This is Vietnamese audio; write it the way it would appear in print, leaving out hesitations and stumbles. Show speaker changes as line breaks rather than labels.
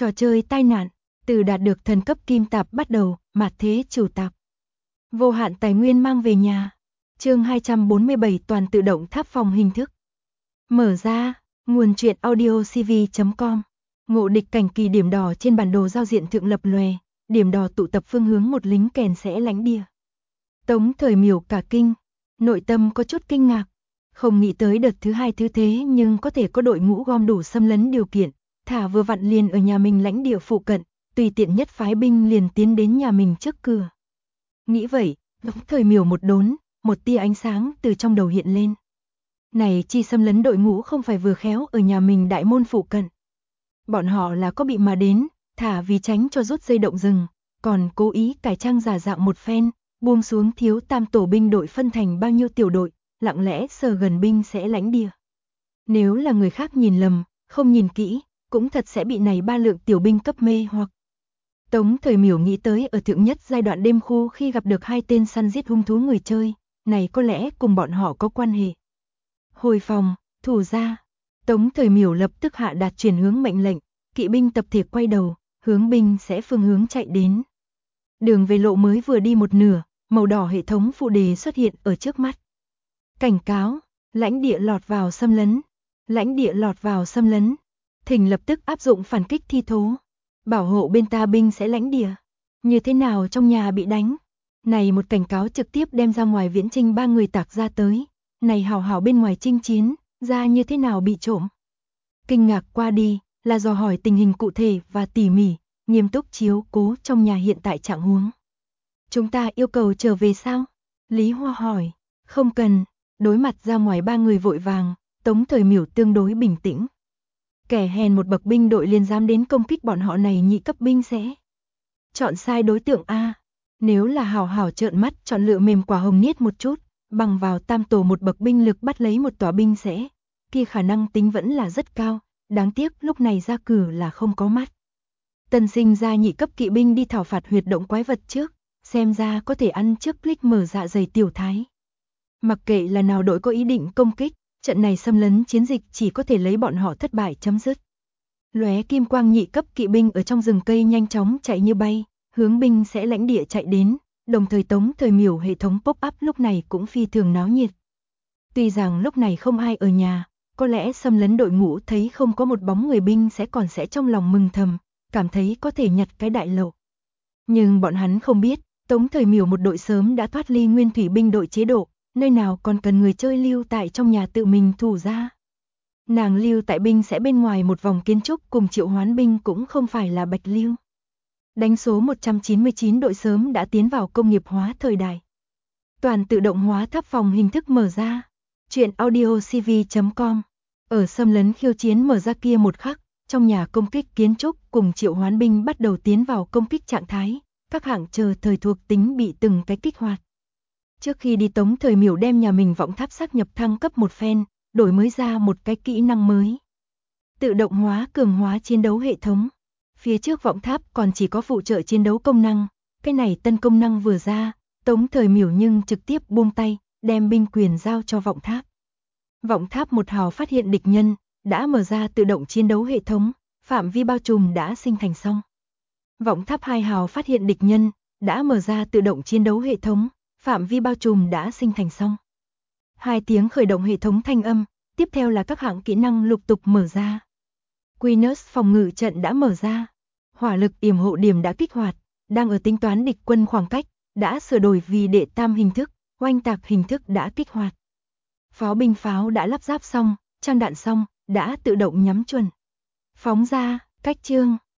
Trò chơi tai nạn, từ đạt được thần cấp kim tạp bắt đầu, mạt thế chủ tạp. Vô hạn tài nguyên mang về nhà. Chương 247 toàn tự động tháp phòng hình thức. Mở ra, nguồn truyện audiocv.com. Ngộ địch cảnh kỳ điểm đỏ trên bản đồ giao diện thượng lập lòe, điểm đỏ tụ tập phương hướng một lính kèn sẽ lãnh địa. Tống Thời Miểu cả kinh, nội tâm có chút kinh ngạc, không nghĩ tới đợt thứ hai thứ thế nhưng có thể có đội ngũ gom đủ xâm lấn điều kiện, thả vừa vặn liền ở nhà mình lãnh địa phụ cận, tùy tiện nhất phái binh liền tiến đến nhà mình trước cửa. Nghĩ vậy, Tống Thời Miểu một đốn, một tia ánh sáng từ trong đầu hiện lên. Này chi xâm lấn đội ngũ không phải vừa khéo ở nhà mình đại môn phụ cận. Bọn họ là có bị mà đến, thả vì tránh cho rút dây động rừng, còn cố ý cải trang giả dạng một phen, buông xuống thiếu tam tổ binh đội phân thành bao nhiêu tiểu đội, lặng lẽ sờ gần binh sẽ lãnh địa. Nếu là người khác nhìn lầm, không nhìn kỹ, cũng thật sẽ bị này ba lượng tiểu binh cấp mê hoặc. Tống Thời Miểu nghĩ tới ở thượng nhất giai đoạn đêm khu khi gặp được hai tên săn giết hung thú người chơi, này có lẽ cùng bọn họ có quan hệ. Hồi phòng, thủ ra. Tống Thời Miểu lập tức hạ đạt chuyển hướng mệnh lệnh, kỵ binh tập thể quay đầu, hướng binh sẽ phương hướng chạy đến. Đường về lộ mới vừa đi một nửa, màu đỏ hệ thống phụ đề xuất hiện ở trước mắt. Cảnh cáo, lãnh địa lọt vào xâm lấn. Lãnh địa lọt vào xâm lấn. Thỉnh lập tức áp dụng phản kích thi thố. Bảo hộ bên ta binh sẽ lãnh địa. Như thế nào trong nhà bị đánh? Này một cảnh cáo trực tiếp đem ra ngoài viễn trinh ba người tạc ra tới. Này hào hào bên ngoài chinh chiến, ra như thế nào bị trộm? Kinh ngạc qua đi, là dò hỏi tình hình cụ thể và tỉ mỉ, nghiêm túc chiếu cố trong nhà hiện tại trạng huống. Chúng ta yêu cầu trở về sao? Lý Hoa hỏi. Không cần, đối mặt ra ngoài ba người vội vàng, Tống Thời Miểu tương đối bình tĩnh. Kẻ hèn một bậc binh đội liền dám đến công kích bọn họ này nhị cấp binh sẽ. Chọn sai đối tượng A. Nếu là hảo hảo trợn mắt chọn lựa mềm quả hồng niết một chút, bằng vào tam tổ một bậc binh lực bắt lấy một tòa binh sẽ, kia khả năng tính vẫn là rất cao, đáng tiếc lúc này ra cử là không có mắt. Tân sinh ra nhị cấp kỵ binh đi thảo phạt huyệt động quái vật trước, xem ra có thể ăn trước click mở dạ dày tiểu thái. Mặc kệ là nào đội có ý định công kích, trận này xâm lấn chiến dịch chỉ có thể lấy bọn họ thất bại chấm dứt. Lóe kim quang nhị cấp kỵ binh ở trong rừng cây nhanh chóng chạy như bay, hướng binh sẽ lãnh địa chạy đến, đồng thời Tống Thời Miểu hệ thống pop-up lúc này cũng phi thường náo nhiệt. Tuy rằng lúc này không ai ở nhà, có lẽ xâm lấn đội ngũ thấy không có một bóng người binh sẽ còn sẽ trong lòng mừng thầm, cảm thấy có thể nhặt cái đại lộc. Nhưng bọn hắn không biết, Tống Thời Miểu một đội sớm đã thoát ly nguyên thủy binh đội chế độ, nơi nào còn cần người chơi lưu tại trong nhà tự mình thủ ra. Nàng lưu tại binh sẽ bên ngoài một vòng kiến trúc cùng triệu hoán binh cũng không phải là bạch lưu. Đánh số 199 đội sớm đã tiến vào công nghiệp hóa thời đại. Toàn tự động hóa tháp phòng hình thức mở ra. Chuyện audiocv.com. Ở xâm lấn khiêu chiến mở ra kia một khắc, trong nhà công kích kiến trúc cùng triệu hoán binh bắt đầu tiến vào công kích trạng thái, các hạng chờ thời thuộc tính bị từng cái kích hoạt. Trước khi đi Tống Thời Miểu đem nhà mình vọng tháp xác nhập thăng cấp một phen, đổi mới ra một cái kỹ năng mới. Tự động hóa cường hóa chiến đấu hệ thống. Phía trước vọng tháp còn chỉ có phụ trợ chiến đấu công năng, cái này tân công năng vừa ra, Tống Thời Miểu nhưng trực tiếp buông tay, đem binh quyền giao cho vọng tháp. Vọng tháp một hào phát hiện địch nhân, đã mở ra tự động chiến đấu hệ thống, phạm vi bao trùm đã sinh thành xong. Vọng tháp hai hào phát hiện địch nhân, đã mở ra tự động chiến đấu hệ thống, phạm vi bao trùm đã sinh thành xong. Hai tiếng khởi động hệ thống thanh âm, tiếp theo là các hạng kỹ năng lục tục mở ra. Queenus phòng ngự trận đã mở ra. Hỏa lực yểm hộ điểm đã kích hoạt, đang ở tính toán địch quân khoảng cách, đã sửa đổi vì đệ tam hình thức, oanh tạc hình thức đã kích hoạt. Pháo binh pháo đã lắp ráp xong, trang đạn xong, đã tự động nhắm chuẩn. Phóng ra, cách chương,